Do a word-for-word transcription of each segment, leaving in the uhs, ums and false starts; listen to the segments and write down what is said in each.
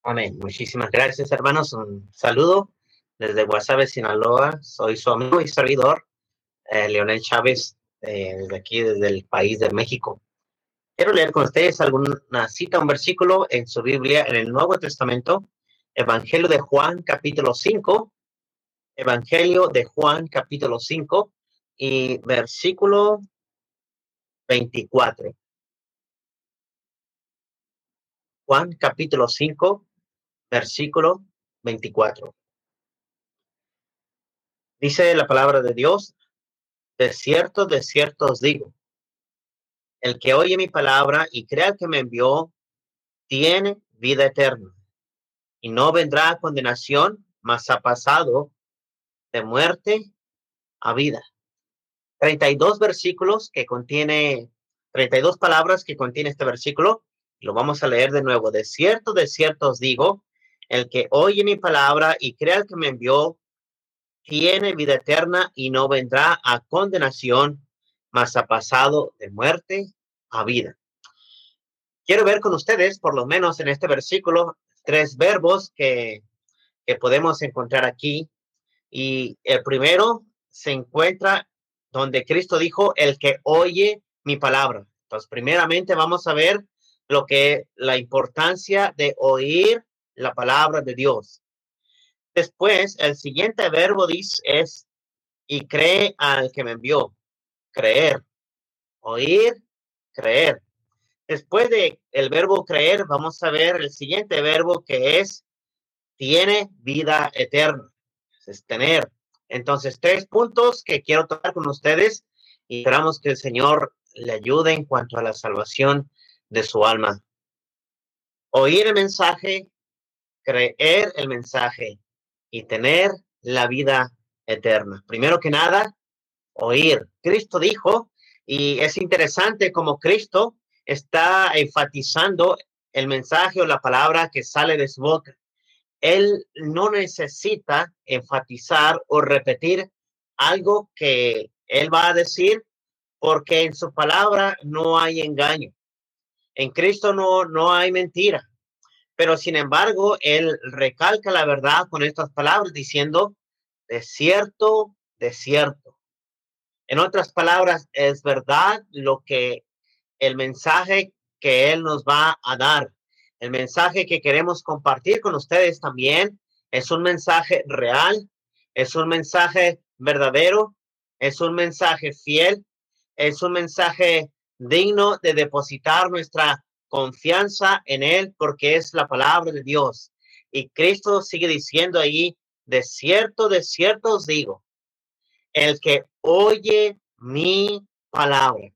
Amén. Muchísimas gracias, hermanos. Un saludo desde Guasave, Sinaloa. Soy su amigo y servidor, eh, Leonel Chávez, eh, desde aquí, desde el país de México. Quiero leer con ustedes alguna cita, un versículo en su Biblia, en el Nuevo Testamento, Evangelio de Juan, capítulo cinco, Evangelio de Juan, capítulo cinco, y versículo veinticuatro. Juan, capítulo cinco, versículo veinticuatro. Dice la palabra de Dios: de cierto, de cierto os digo, el que oye mi palabra y crea al que me envió, tiene vida eterna, y no vendrá a condenación, mas ha pasado de muerte a vida. treinta y dos versículos que contiene, treinta y dos palabras que contiene este versículo. Lo vamos a leer de nuevo. De cierto, de cierto os digo, el que oye mi palabra y crea al que me envió, tiene vida eterna y no vendrá a condenación, mas ha pasado de muerte a vida. Quiero ver con ustedes, por lo menos en este versículo, tres verbos que, que podemos encontrar aquí. Y el primero se encuentra donde Cristo dijo, el que oye mi palabra. Entonces, primeramente vamos a ver lo que la importancia de oír la palabra de Dios. Después, el siguiente verbo dice es, y cree al que me envió. Creer, oír, creer. Después de el verbo creer, vamos a ver el siguiente verbo que es tiene vida eterna. Es tener. Entonces, tres puntos que quiero tocar con ustedes y esperamos que el Señor le ayude en cuanto a la salvación de su alma. Oír el mensaje, creer el mensaje y tener la vida eterna. Primero que nada, oír. Cristo dijo, y es interesante como Cristo está enfatizando el mensaje o la palabra que sale de su boca. Él no necesita enfatizar o repetir algo que él va a decir, porque en su palabra no hay engaño. En Cristo no, no hay mentira. Pero sin embargo, él recalca la verdad con estas palabras diciendo, de cierto, de cierto. En otras palabras, es verdad lo que el mensaje que él nos va a dar. El mensaje que queremos compartir con ustedes también es un mensaje real, es un mensaje verdadero, es un mensaje fiel, es un mensaje digno de depositar nuestra confianza en él porque es la palabra de Dios. Y Cristo sigue diciendo ahí, de cierto, de cierto os digo, el que oye mi palabra.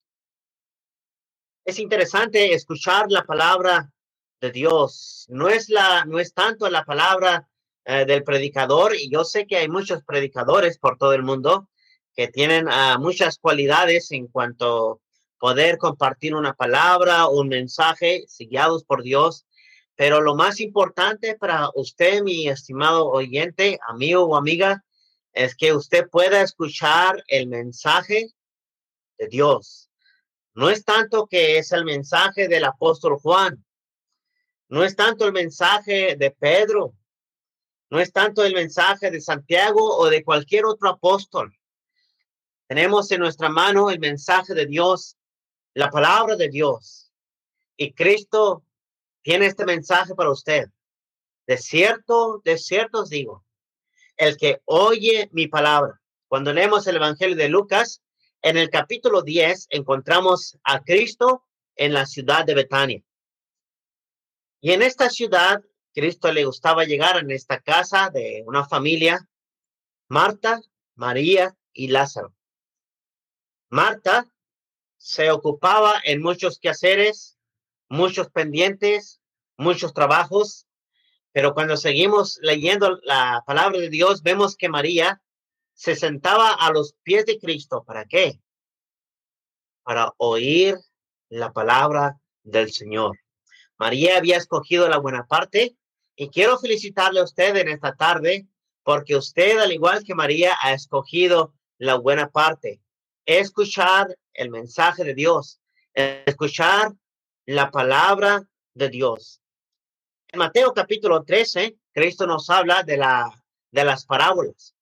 Es interesante escuchar la palabra de Dios. No es la, no es tanto la palabra eh, del predicador, y yo sé que hay muchos predicadores por todo el mundo que tienen uh, muchas cualidades en cuanto a poder compartir una palabra, un mensaje, guiados por Dios. Pero lo más importante para usted, mi estimado oyente, amigo o amiga, es que usted pueda escuchar el mensaje de Dios. No es tanto que es el mensaje del apóstol Juan, no es tanto el mensaje de Pedro, no es tanto el mensaje de Santiago o de cualquier otro apóstol. Tenemos en nuestra mano el mensaje de Dios, la palabra de Dios. Y Cristo tiene este mensaje para usted. De cierto, de cierto os digo, el que oye mi palabra. Cuando leemos el Evangelio de Lucas, en el capítulo diez encontramos a Cristo en la ciudad de Betania. Y en esta ciudad, Cristo le gustaba llegar en esta casa de una familia, Marta, María y Lázaro. Marta se ocupaba en muchos quehaceres, muchos pendientes, muchos trabajos, pero cuando seguimos leyendo la palabra de Dios, vemos que María se sentaba a los pies de Cristo. ¿Para qué? Para oír la palabra del Señor. María había escogido la buena parte y quiero felicitarle a usted en esta tarde porque usted, al igual que María, ha escogido la buena parte. Escuchar el mensaje de Dios, escuchar la palabra de Dios. En Mateo capítulo trece, Cristo nos habla de, la, de las parábolas.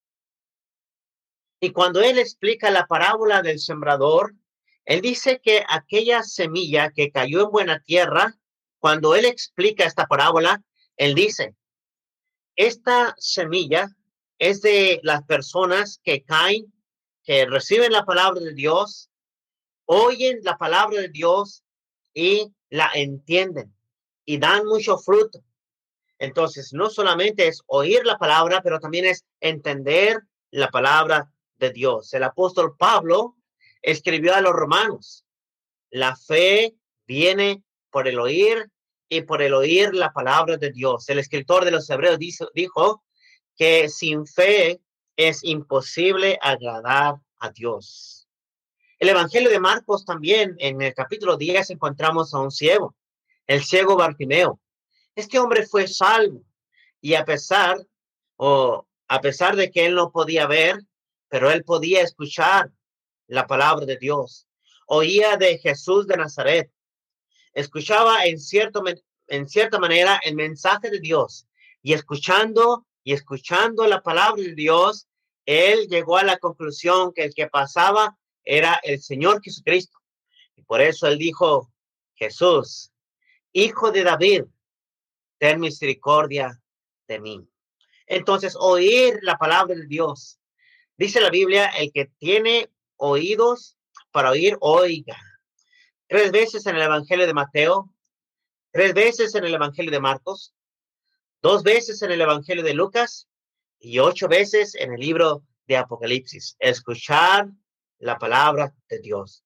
Y cuando Él explica la parábola del sembrador, Él dice que aquella semilla que cayó en buena tierra, cuando Él explica esta parábola, Él dice, esta semilla es de las personas que caen, que reciben la palabra de Dios, oyen la palabra de Dios y la entienden y dan mucho fruto. Entonces, no solamente es oír la palabra, pero también es entender la palabra de Dios. El apóstol Pablo escribió a los romanos, la fe viene por el oír y por el oír la palabra de Dios. El escritor de los Hebreos dijo, dijo que sin fe es imposible agradar a Dios. El Evangelio de Marcos también, en el capítulo diez, encontramos a un ciego, el ciego Bartimeo. Este hombre fue salvo y a pesar, o a pesar de que él no podía ver, pero él podía escuchar la palabra de Dios. Oía de Jesús de Nazaret. Escuchaba en, cierto, en cierta manera el mensaje de Dios. Y escuchando y escuchando la palabra de Dios, él llegó a la conclusión que el que pasaba era el Señor Jesucristo. Y por eso él dijo, Jesús, Hijo de David, ten misericordia de mí. Entonces, oír la palabra de Dios. Dice la Biblia, el que tiene oídos para oír, oiga. Tres veces en el Evangelio de Mateo, tres veces en el Evangelio de Marcos, dos veces en el Evangelio de Lucas y ocho veces en el libro de Apocalipsis. Escuchar la palabra de Dios.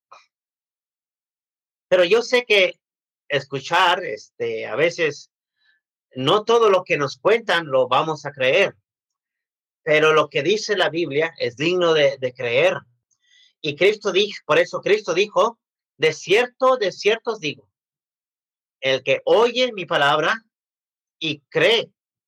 Pero yo sé que escuchar, este, a veces, no todo lo que nos cuentan lo vamos a creer. Pero lo que dice la Biblia es digno de, de creer. Y Cristo dijo, por eso Cristo dijo, de cierto, de cierto os digo, el que oye mi palabra y cree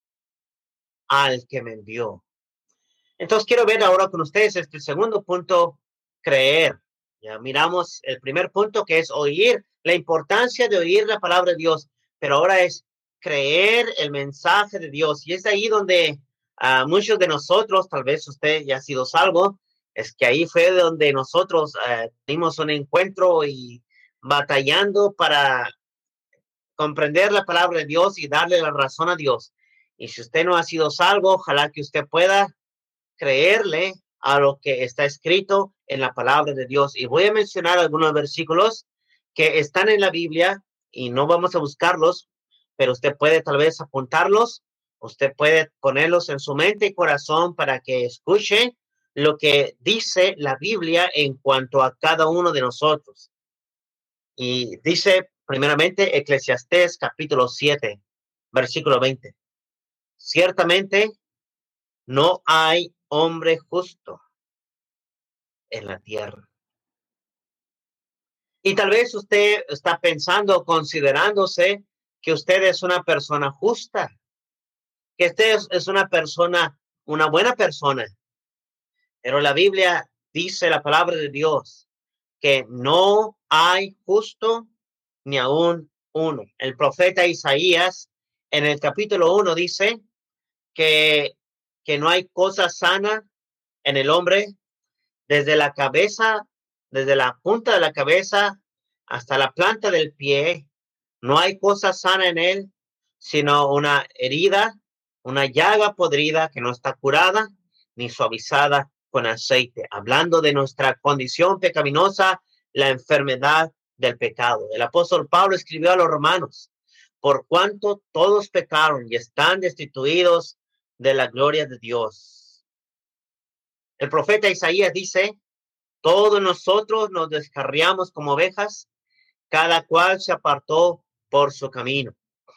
al que me envió. Entonces quiero ver ahora con ustedes este segundo punto, creer. Ya miramos el primer punto que es oír, la importancia de oír la palabra de Dios, pero ahora es creer el mensaje de Dios. Y es ahí donde uh, muchos de nosotros, tal vez usted ya ha sido salvo, es que ahí fue donde nosotros uh, tuvimos un encuentro y batallando para comprender la palabra de Dios y darle la razón a Dios. Y si usted no ha sido salvo, ojalá que usted pueda creerle a lo que está escrito en la palabra de Dios. Y voy a mencionar algunos versículos que están en la Biblia y no vamos a buscarlos, pero usted puede tal vez apuntarlos, usted puede ponerlos en su mente y corazón para que escuche lo que dice la Biblia en cuanto a cada uno de nosotros. Y dice primeramente Eclesiastés capítulo siete, versículo veinte. Ciertamente no hay hombre justo en la tierra. Y tal vez usted está pensando, considerándose que usted es una persona justa, que usted es, es una persona, una buena persona. Pero la Biblia dice, la palabra de Dios, que no hay justo ni aún uno. El profeta Isaías en el capítulo uno dice que, que no hay cosa sana en el hombre, desde la cabeza, desde la punta de la cabeza hasta la planta del pie. No hay cosa sana en él, sino una herida, una llaga podrida que no está curada ni suavizada con aceite. Hablando de nuestra condición pecaminosa, la enfermedad del pecado. El apóstol Pablo escribió a los romanos, por cuanto todos pecaron y están destituidos de la gloria de Dios. El profeta Isaías dice, todos nosotros nos descarriamos como ovejas, cada cual se apartó por su camino.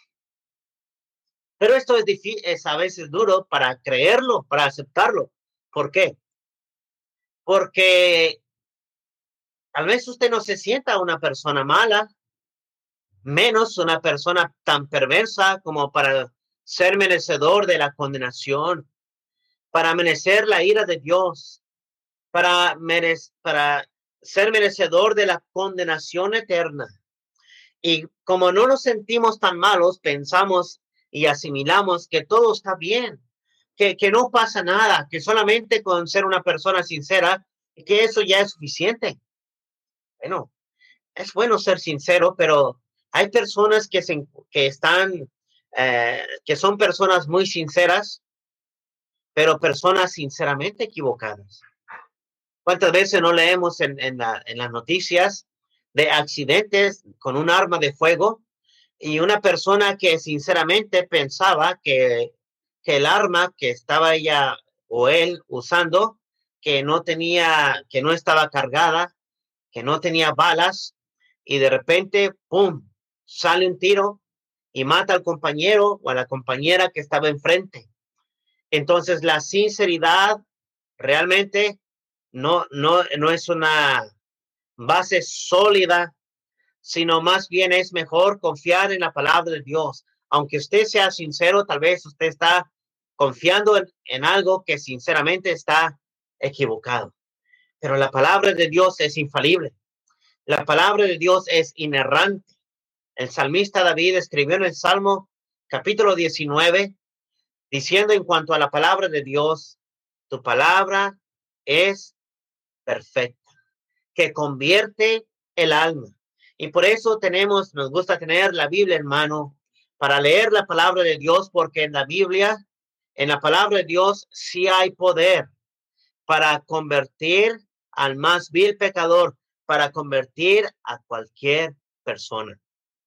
Pero esto es difícil, es a veces duro para creerlo, para aceptarlo. ¿Por qué? Porque tal vez usted no se sienta una persona mala, menos una persona tan perversa como para ser merecedor de la condenación, para merecer la ira de Dios, para, merec- para ser merecedor de la condenación eterna. Y como no nos sentimos tan malos, pensamos y asimilamos que todo está bien, que, que no pasa nada, que solamente con ser una persona sincera, que eso ya es suficiente. Bueno, es bueno ser sincero, pero hay personas que, se, que están, eh, que son personas muy sinceras, pero personas sinceramente equivocadas. ¿Cuántas veces no leemos en, en, la, en las noticias de accidentes con un arma de fuego y una persona que sinceramente pensaba que, que el arma que estaba ella o él usando, que no tenía, que no estaba cargada, que no tenía balas, y de repente, ¡pum!, sale un tiro y mata al compañero o a la compañera que estaba enfrente. Entonces, la sinceridad realmente no, no, no es una base sólida, sino más bien es mejor confiar en la palabra de Dios. Aunque usted sea sincero, tal vez usted está confiando en, en algo que sinceramente está equivocado. Pero la palabra de Dios es infalible. La palabra de Dios es inerrante. El salmista David escribió en el Salmo capítulo diecinueve, diciendo en cuanto a la palabra de Dios, tu palabra es perfecta, que convierte el alma. Y por eso tenemos, nos gusta tener la Biblia en mano para leer la palabra de Dios, porque en la Biblia, en la palabra de Dios, sí hay poder para convertir al más vil pecador, para convertir a cualquier persona.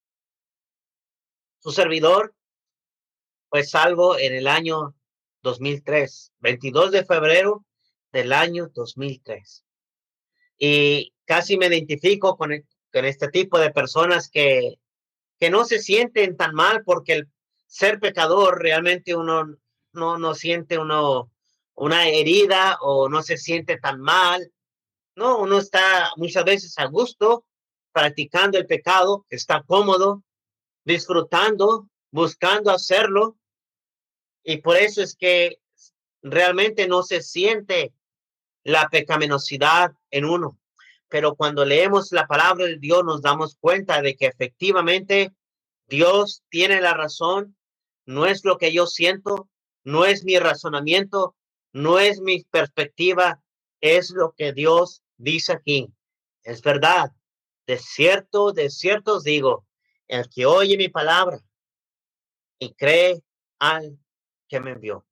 Su servidor fue salvo en el año dos mil tres, veintidós de febrero del año dos mil tres. Y casi me identifico con, el, con este tipo de personas que, que no se sienten tan mal, porque el ser pecador realmente uno no, no siente uno una herida o no se siente tan mal. No, uno está muchas veces a gusto practicando el pecado, está cómodo, disfrutando, buscando hacerlo. Y por eso es que realmente no se siente la pecaminosidad en uno. Pero cuando leemos la palabra de Dios nos damos cuenta de que efectivamente Dios tiene la razón. No es lo que yo siento, no es mi razonamiento, no es mi perspectiva, es lo que Dios dice aquí. Es verdad. De cierto, de cierto os digo, el que oye mi palabra y cree al que me envió.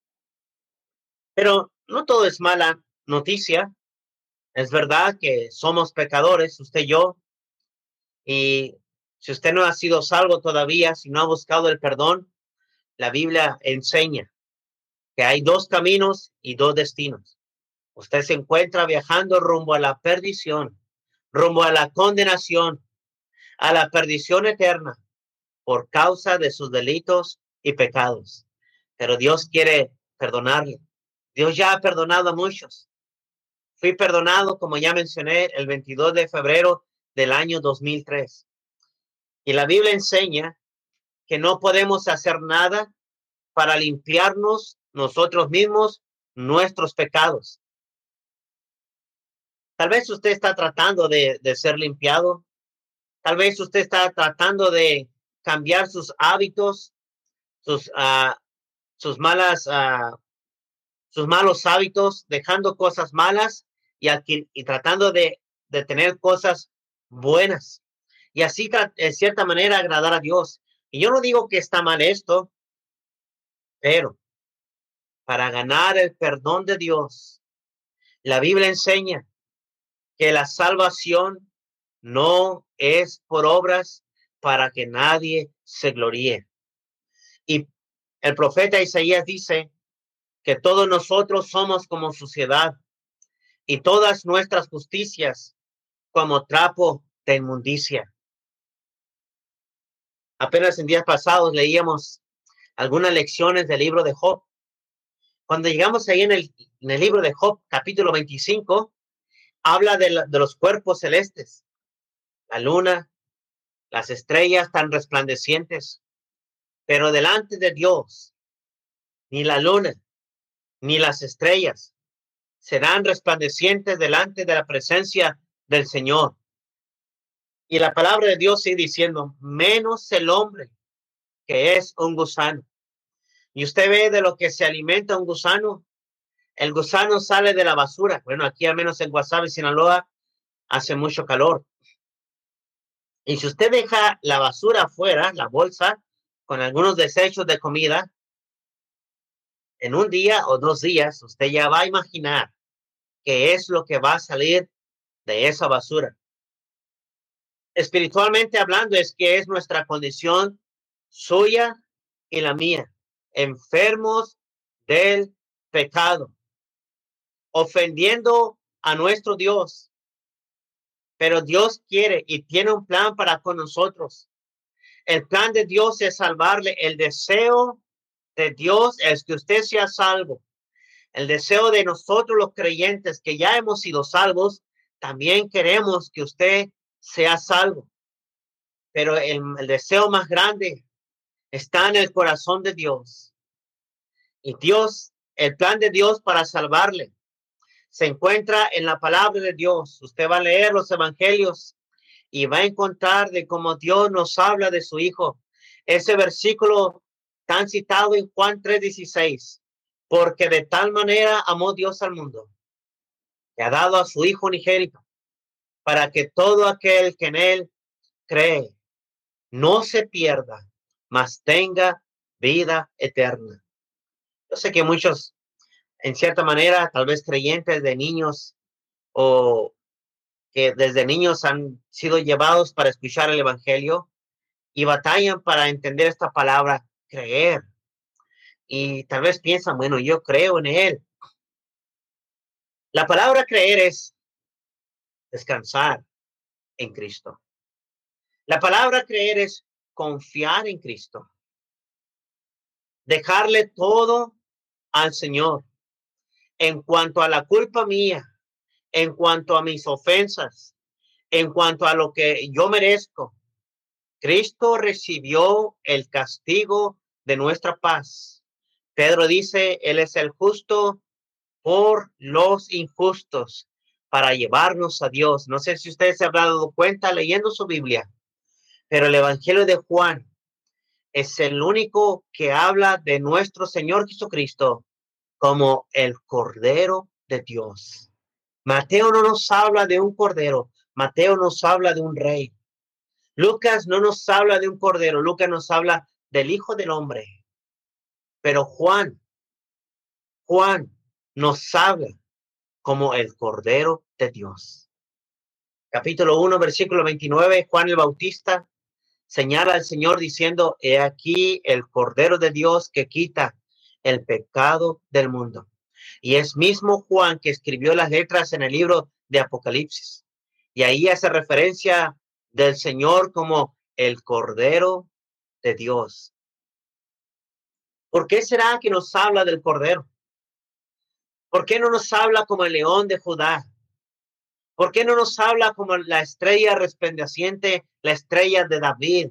Pero no todo es mala noticia. Es verdad que somos pecadores, usted y yo, y si usted no ha sido salvo todavía, si no ha buscado el perdón, la Biblia enseña que hay dos caminos y dos destinos. Usted se encuentra viajando rumbo a la perdición, rumbo a la condenación, a la perdición eterna por causa de sus delitos y pecados. Pero Dios quiere perdonarle. Dios ya ha perdonado a muchos. Fui perdonado, como ya mencioné, el veintidós de febrero del año dos mil tres. Y la Biblia enseña que no podemos hacer nada para limpiarnos nosotros mismos nuestros pecados. Tal vez usted está tratando de, de ser limpiado. Tal vez usted está tratando de cambiar sus hábitos, sus, uh, sus malas, uh, sus malos hábitos, dejando cosas malas y, aquí, y tratando de, de tener cosas buenas. Y así, en cierta manera, agradar a Dios. Y yo no digo que está mal esto, pero para ganar el perdón de Dios, la Biblia enseña que la salvación no es por obras para que nadie se gloríe. Y el profeta Isaías dice que todos nosotros somos como suciedad y todas nuestras justicias como trapo de inmundicia. Apenas en días pasados leíamos algunas lecciones del libro de Job. Cuando llegamos ahí en el, en el libro de Job, capítulo veinticinco, habla de, la, de los cuerpos celestes, la luna, las estrellas tan resplandecientes, pero delante de Dios, ni la luna, ni las estrellas serán resplandecientes delante de la presencia del Señor. Y la palabra de Dios sigue diciendo, menos el hombre, que es un gusano. Y usted ve de lo que se alimenta un gusano. El gusano sale de la basura. Bueno, aquí al menos en Guasave, Sinaloa, hace mucho calor. Y si usted deja la basura afuera, la bolsa, con algunos desechos de comida, en un día o dos días, usted ya va a imaginar qué es lo que va a salir de esa basura. Espiritualmente hablando, es que es nuestra condición suya y la mía, enfermos del pecado, ofendiendo a nuestro Dios. Pero Dios quiere y tiene un plan para con nosotros. El plan de Dios es salvarle. El deseo de Dios es que usted sea salvo. El deseo de nosotros los creyentes que ya hemos sido salvos, también queremos que usted sea salvo. Pero el, el deseo más grande está en el corazón de Dios. Y Dios, el plan de Dios para salvarle, se encuentra en la palabra de Dios. Usted va a leer los evangelios y va a encontrar de cómo Dios nos habla de su Hijo. Ese versículo tan citado en Juan tres dieciséis. Porque de tal manera amó Dios al mundo, que ha dado a su Hijo unigénito, para que todo aquel que en él cree no se pierda, mas tenga vida eterna. Yo sé que muchos, en cierta manera, tal vez creyentes de niños o que desde niños han sido llevados para escuchar el evangelio y batallan para entender esta palabra, creer. Y tal vez piensan, bueno, yo creo en él. La palabra creer es descansar en Cristo. La palabra creer es confiar en Cristo. Dejarle todo al Señor. En cuanto a la culpa mía, en cuanto a mis ofensas, en cuanto a lo que yo merezco, Cristo recibió el castigo de nuestra paz. Pedro dice, Él es el justo por los injustos para llevarnos a Dios. No sé si ustedes se habrán dado cuenta leyendo su Biblia, pero el Evangelio de Juan es el único que habla de nuestro Señor Jesucristo como el Cordero de Dios. Mateo no nos habla de un cordero, Mateo nos habla de un rey. Lucas no nos habla de un cordero, Lucas nos habla del Hijo del Hombre. Pero Juan, Juan nos habla como el Cordero de Dios. Capítulo uno, versículo veintinueve, Juan el Bautista señala al Señor diciendo, he aquí el Cordero de Dios que quita el pecado del mundo. Y es mismo Juan que escribió las letras en el libro de Apocalipsis. Y ahí hace referencia del Señor como el Cordero de Dios. ¿Por qué será que nos habla del Cordero? ¿Por qué no nos habla como el león de Judá? ¿Por qué no nos habla como la estrella resplandeciente, la estrella de David?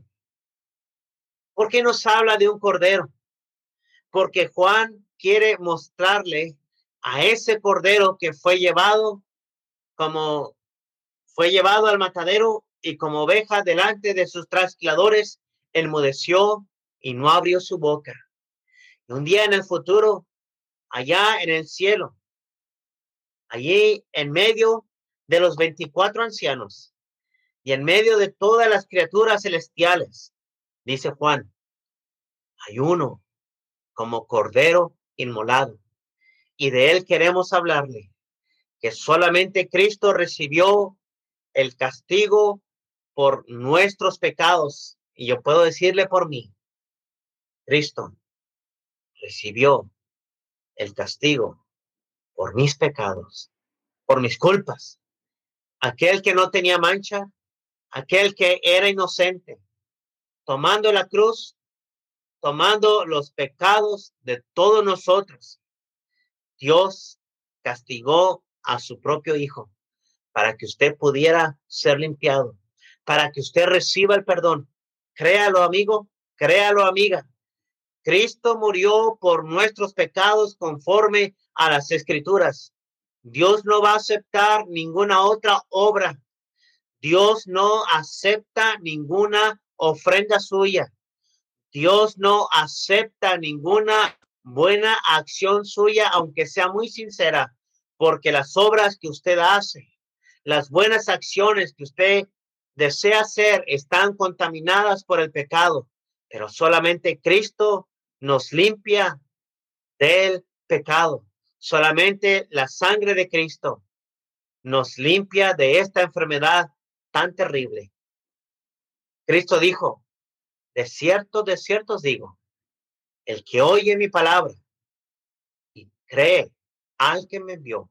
¿Por qué nos habla de un cordero? Porque Juan quiere mostrarle a ese cordero que fue llevado como fue llevado al matadero y como oveja delante de sus trasquiladores, enmudeció y no abrió su boca. Y un día en el futuro, allá en el cielo, allí en medio de los veinticuatro ancianos y en medio de todas las criaturas celestiales, dice Juan, hay uno como cordero inmolado. Y de él queremos hablarle, que solamente Cristo recibió el castigo por nuestros pecados. Y yo puedo decirle por mí, Cristo recibió el castigo por mis pecados, por mis culpas. Aquel que no tenía mancha, aquel que era inocente, tomando la cruz, tomando los pecados de todos nosotros. Dios castigó a su propio Hijo para que usted pudiera ser limpiado, para que usted reciba el perdón. Créalo, amigo, créalo, amiga. Cristo murió por nuestros pecados conforme a las Escrituras. Dios no va a aceptar ninguna otra obra. Dios no acepta ninguna ofrenda suya. Dios no acepta ninguna buena acción suya, aunque sea muy sincera, porque las obras que usted hace, las buenas acciones que usted desea hacer están contaminadas por el pecado, pero solamente Cristo nos limpia del pecado. Solamente la sangre de Cristo nos limpia de esta enfermedad tan terrible. Cristo dijo, de cierto, de cierto os digo, el que oye mi palabra y cree al que me envió.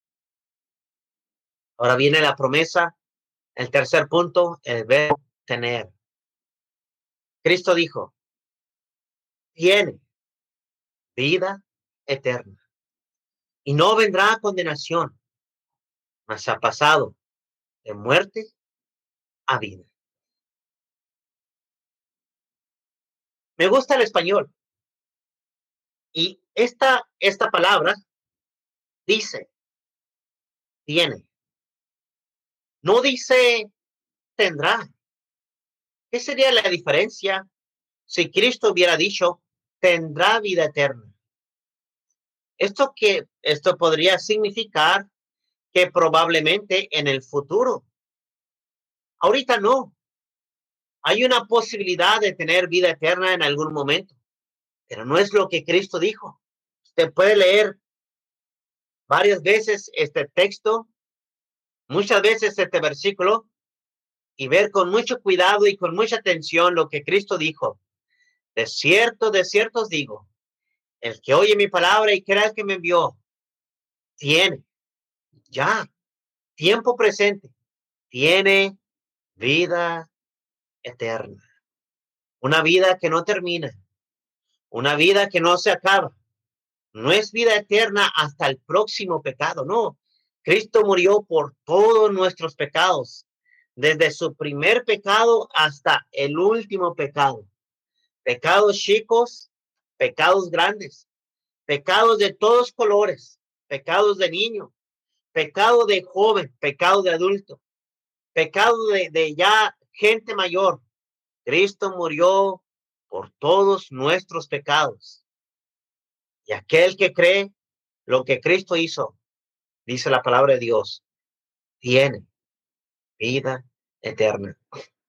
Ahora viene la promesa, el tercer punto, el verbo tener. Cristo dijo, tiene vida eterna y no vendrá condenación, mas ha pasado de muerte a vida. Me gusta el español y esta, esta palabra dice, tiene. No dice tendrá. ¿Qué sería la diferencia si Cristo hubiera dicho tendrá vida eterna? Esto que esto podría significar que probablemente en el futuro, ahorita no, hay una posibilidad de tener vida eterna en algún momento, pero no es lo que Cristo dijo. Usted puede leer varias veces este texto, muchas veces este versículo, y ver con mucho cuidado y con mucha atención lo que Cristo dijo. De cierto, de cierto os digo, el que oye mi palabra y crea el que me envió, tiene ya, tiempo presente, tiene vida eterna. Una vida que no termina, una vida que no se acaba. No es vida eterna hasta el próximo pecado, no. Cristo murió por todos nuestros pecados, desde su primer pecado hasta el último pecado. Pecados chicos, pecados grandes, pecados de todos colores, pecados de niño, pecado de joven, pecado de adulto, pecado de, de ya gente mayor. Cristo murió por todos nuestros pecados. Y aquel que cree lo que Cristo hizo, dice la palabra de Dios, tiene vida eterna.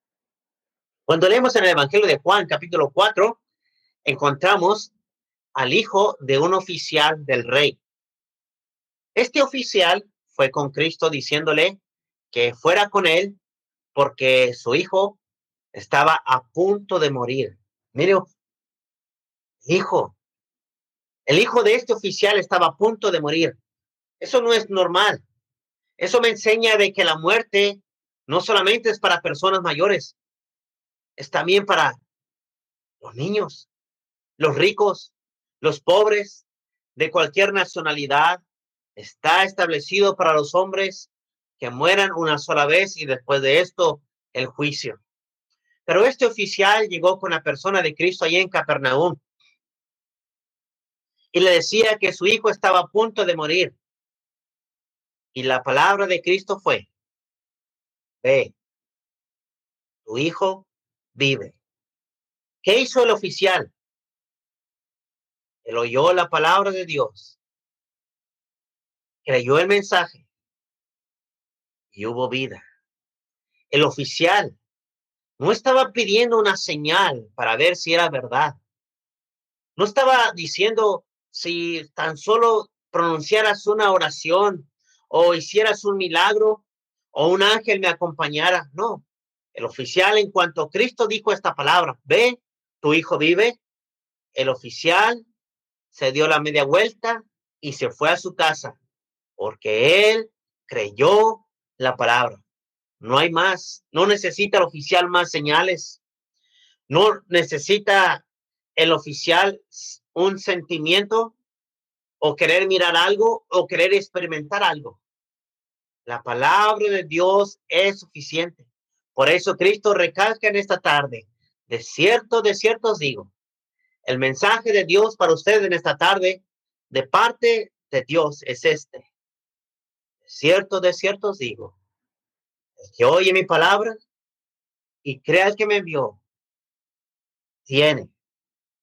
Cuando leemos en el Evangelio de Juan, capítulo cuatro, encontramos al hijo de un oficial del rey. Este oficial fue con Cristo diciéndole que fuera con él porque su hijo estaba a punto de morir. Mire, hijo, el hijo de este oficial estaba a punto de morir. Eso no es normal. Eso me enseña de que la muerte no solamente es para personas mayores, es también para los niños, los ricos, los pobres, de cualquier nacionalidad. Está establecido para los hombres que mueran una sola vez y después de esto el juicio. Pero este oficial llegó con la persona de Cristo allí en Capernaum y le decía que su hijo estaba a punto de morir. Y la palabra de Cristo fue, ve, tu hijo vive. ¿Qué hizo el oficial? Él oyó la palabra de Dios, creyó el mensaje y hubo vida. El oficial no estaba pidiendo una señal para ver si era verdad. No estaba diciendo si tan solo pronunciaras una oración o hicieras un milagro o un ángel me acompañara. No, el oficial, en cuanto Cristo dijo esta palabra, ve, tu hijo vive, el oficial se dio la media vuelta y se fue a su casa porque él creyó la palabra. No hay más, no necesita el oficial más señales, no necesita el oficial un sentimiento o querer mirar algo o querer experimentar algo. La palabra de Dios es suficiente. Por eso Cristo recalca en esta tarde, de cierto, de cierto os digo, el mensaje de Dios para ustedes en esta tarde, de parte de Dios, es este. De cierto, de cierto os digo, el que oye mi palabra y crea el que me envió, tiene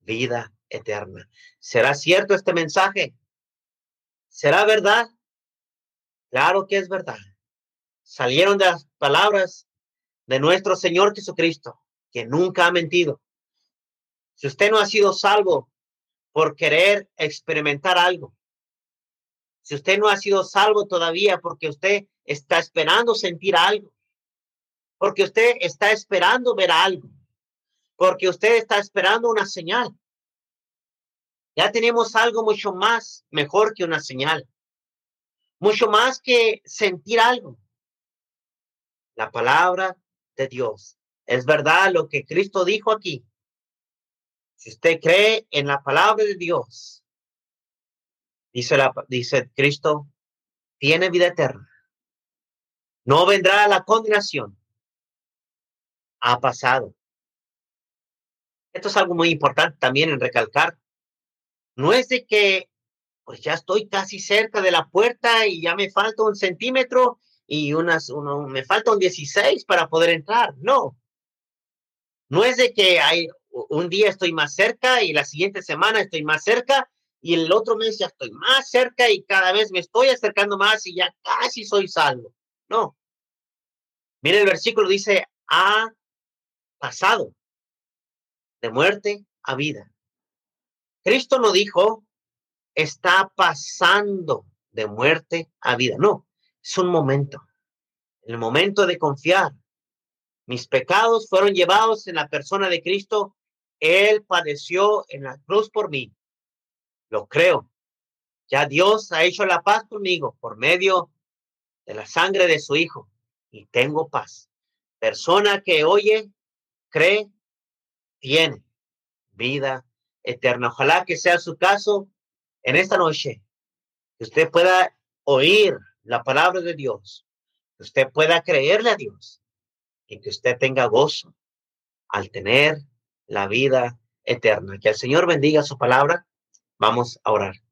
vida eterna. ¿Será cierto este mensaje? ¿Será verdad? Claro que es verdad. Salieron de las palabras de nuestro Señor Jesucristo, que nunca ha mentido. Si usted no ha sido salvo por querer experimentar algo, si usted no ha sido salvo todavía porque usted está esperando sentir algo, porque usted está esperando ver algo, porque usted está esperando una señal, ya tenemos algo mucho más mejor que una señal, mucho más que sentir algo. La palabra de Dios. Es verdad lo que Cristo dijo aquí. Si usted cree en la palabra de Dios, dice, la, dice Cristo, tiene vida eterna. No vendrá a la condenación. Ha pasado. Esto es algo muy importante también en recalcar. No es de que, pues ya estoy casi cerca de la puerta y ya me falta un centímetro y unas, uno, me falta un dieciséis para poder entrar. No. No es de que hay un día estoy más cerca y la siguiente semana estoy más cerca y el otro mes ya estoy más cerca y cada vez me estoy acercando más y ya casi soy salvo. No. Mire el versículo dice, ha pasado de muerte a vida. Cristo no dijo, está pasando de muerte a vida. No, es un momento. El momento de confiar. Mis pecados fueron llevados en la persona de Cristo. Él padeció en la cruz por mí. Lo creo. Ya Dios ha hecho la paz conmigo por medio de la sangre de su Hijo y tengo paz. Persona que oye, cree, tiene vida eterna. Ojalá que sea su caso en esta noche, que usted pueda oír la palabra de Dios, que usted pueda creerle a Dios y que usted tenga gozo al tener la vida eterna. Que el Señor bendiga su palabra. Vamos a orar.